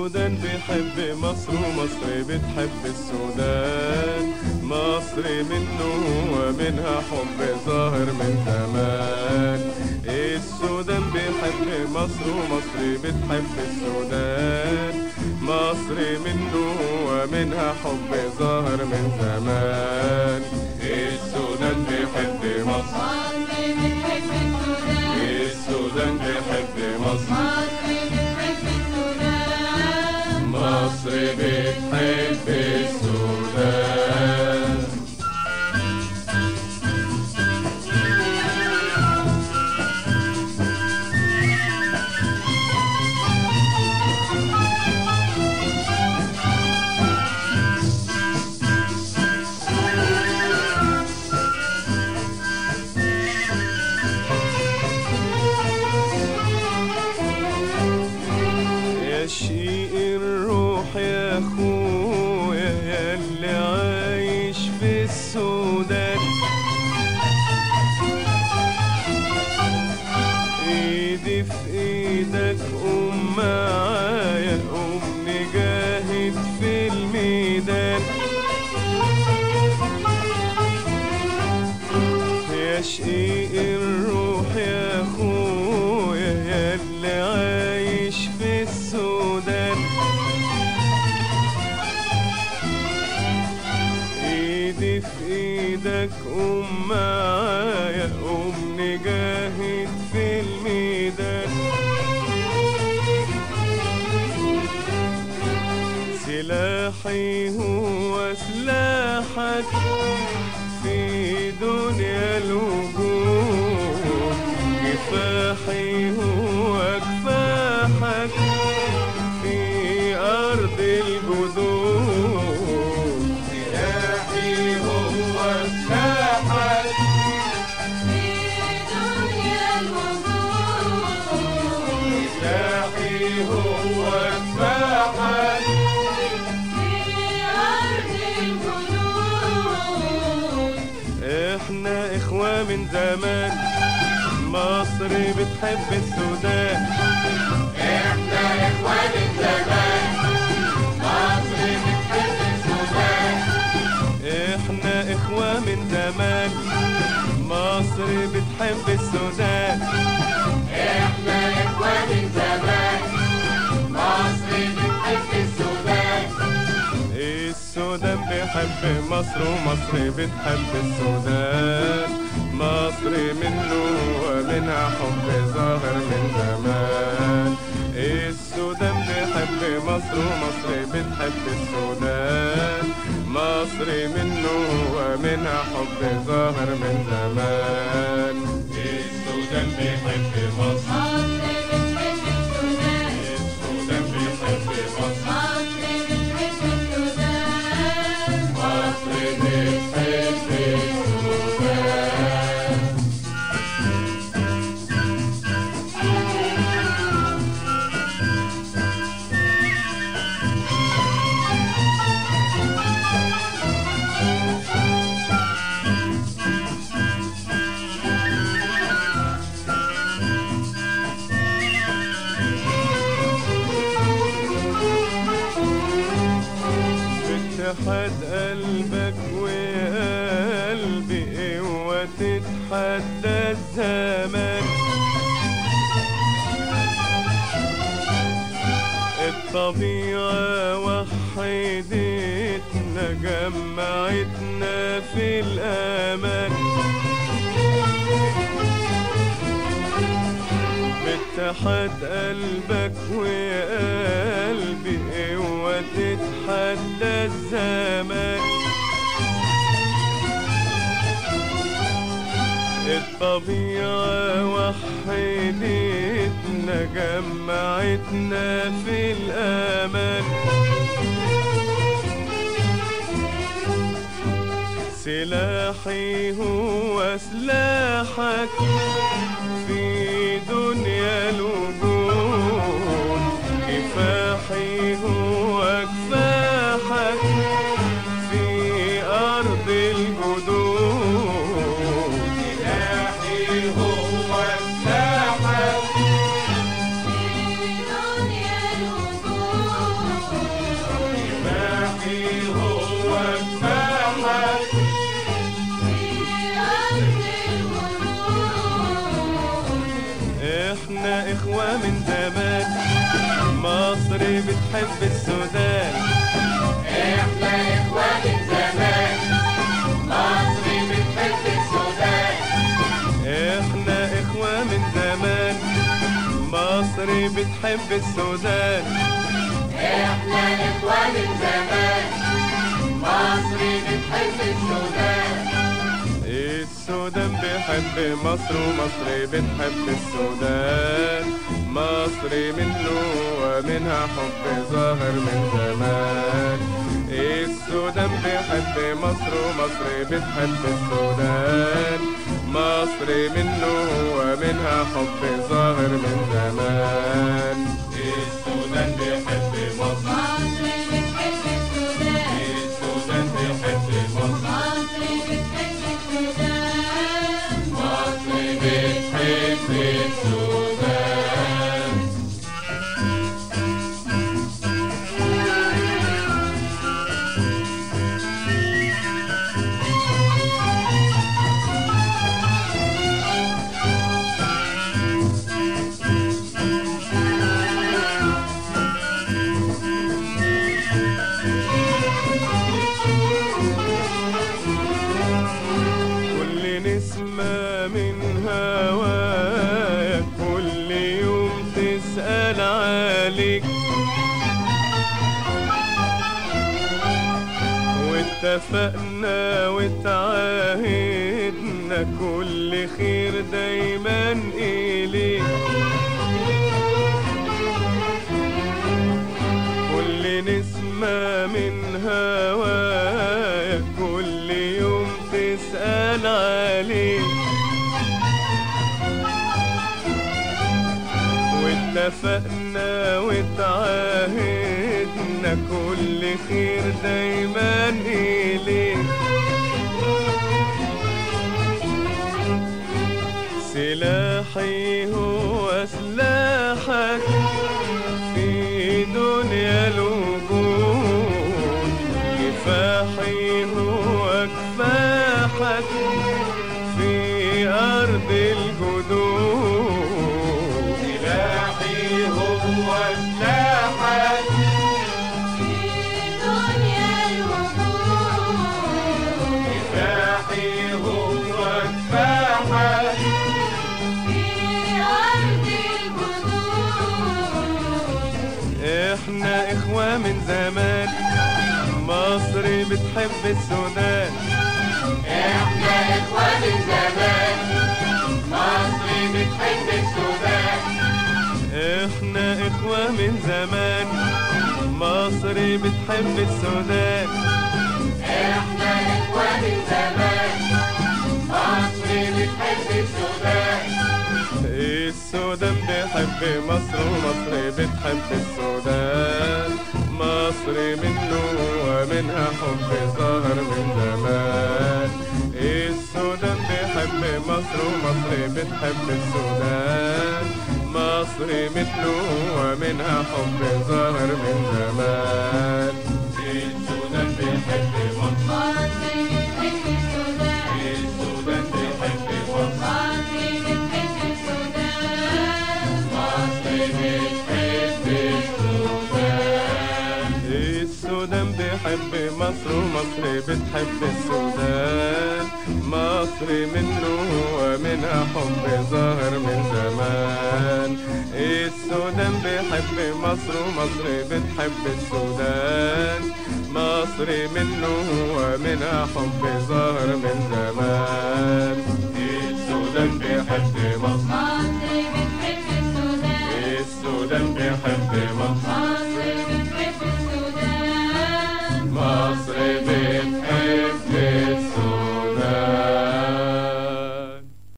السودان بيحب مصر ومصر بتحب السودان. مصر منه ومنها حب ظاهر من زمان. السودان بيحب مصر ومصر بتحب السودان. مصر منه ومنها حب ظاهر من زمان. السودان بيحب مصر، السودان بيحب مصر، مصر بتحب السودان. يا شيق الروح يا اخويا ياللي عايش في السودان، ايدي في ايدك قوم معايا قوم نجاهد في الميدان. يا شقيق الروح يا اخويا ياللي عايش في السودان، ايدي في ايدك قوم معايا قوم نجاهد في الميدان. سلاحي هو سلاحك في دنيا الوجود، كفاحي هو كفاحك في أرض الجدود. سلاحي هو سلاحك في دنيا الوجود، سلاحي هو كفاحك في أرض الجدود. احنا إخوة من زمان، مصر بتحب السودان. احنا اخوة من زمان، مصر بتحب السودان. احنا إخوة من زمان، مصر بتحب السودان. احنا اخوة من زمان، مصر بتحب السودان. السودان بيحب مصر ومصر بتحب السودان. مصر منه ومنها حب ظاهر من زمان. السودان بيحب مصر ومصر بتحب السودان. مصر منه ومنها حب ظاهر من زمان. السودان بيحب مصر، السودان بيحب مصر، مصر بتحب السودان. باتحاد قلبك وقلبي اوعى تتحدى الزمان. الطبيعة وحدتنا جمعتنا في الأمان. باتحاد قلبك وقلبي اوعى تتحدى الزمان. الطبيعة وحدتنا جمعتنا في الأمان. سلاحي هو سلاحك في دنيا الوجود، كفاحي هو كفاحك في أرض الجدود. سلاحي هو سلاحك في دنيا الوجود، مصر بتحب السودان. احنا اخوان زمان، مصر بتحب السودان. احنا اخوة من زمان، مصر بتحب السودان. احنا اخوان زمان، مصر بتحب السودان. السودان بيحب مصر ومصر بتحب السودان. مصر منه ومنها حب ظاهر من زمان. السودان بيحب مصر ومصر بتحب السودان. مصر منه ومنها حب ظاهر من زمان. السودان بيحب مصر، مصر بتحب السودان. السودان بيحب مصر، مصر بتحب السودان. مصر بتحب السودان. كل نسمة من هواك كل يوم تسأل عليك، واتفقنا وتعاهدنا كل خير دايما إليك. كل نسمة من هواك كل يوم تسأل عليك، واتفقنا وتعاهدنا كل خير دايما إليك. سلاحي هو سلاحك في دنيا الوجود، كفاحي هو كفاحك في أرض الجدود. سلاحي هو سلاحك في دنيا الوجود، كفاحي هو كفاحك في أرض الجدود. احنا اخوة من زمان، مصر بتحب السودان. احنا اخوان زمان، مصر بتحب السودان. احنا اخوة من زمان، مصر بتحب السودان. احنا اخوان زمان، مصر بتحب السودان. السودان بيحب مصر ومصر بتحب السودان. مصر منه ومنها حب ظاهر من زمان. السودان بيحب مصر ومصر بتحب السودان. مصر منه ومنها حب ظاهر من زمان. السودان بيحب مصر، مصر بتحب السودان. السودان بيحب مصر، مصر بتحب السودان. مصر بتحب السودان. السودان بيحب مصر ومصر بتحب السودان. مصر منه ومنها حب ظاهر من زمان. السودان بيحب مصر ومصر بتحب السودان. مصر منه ومنها حب ظاهر من زمان. السودان بيحب مصر، مصر بتحب السودان. السودان بيحب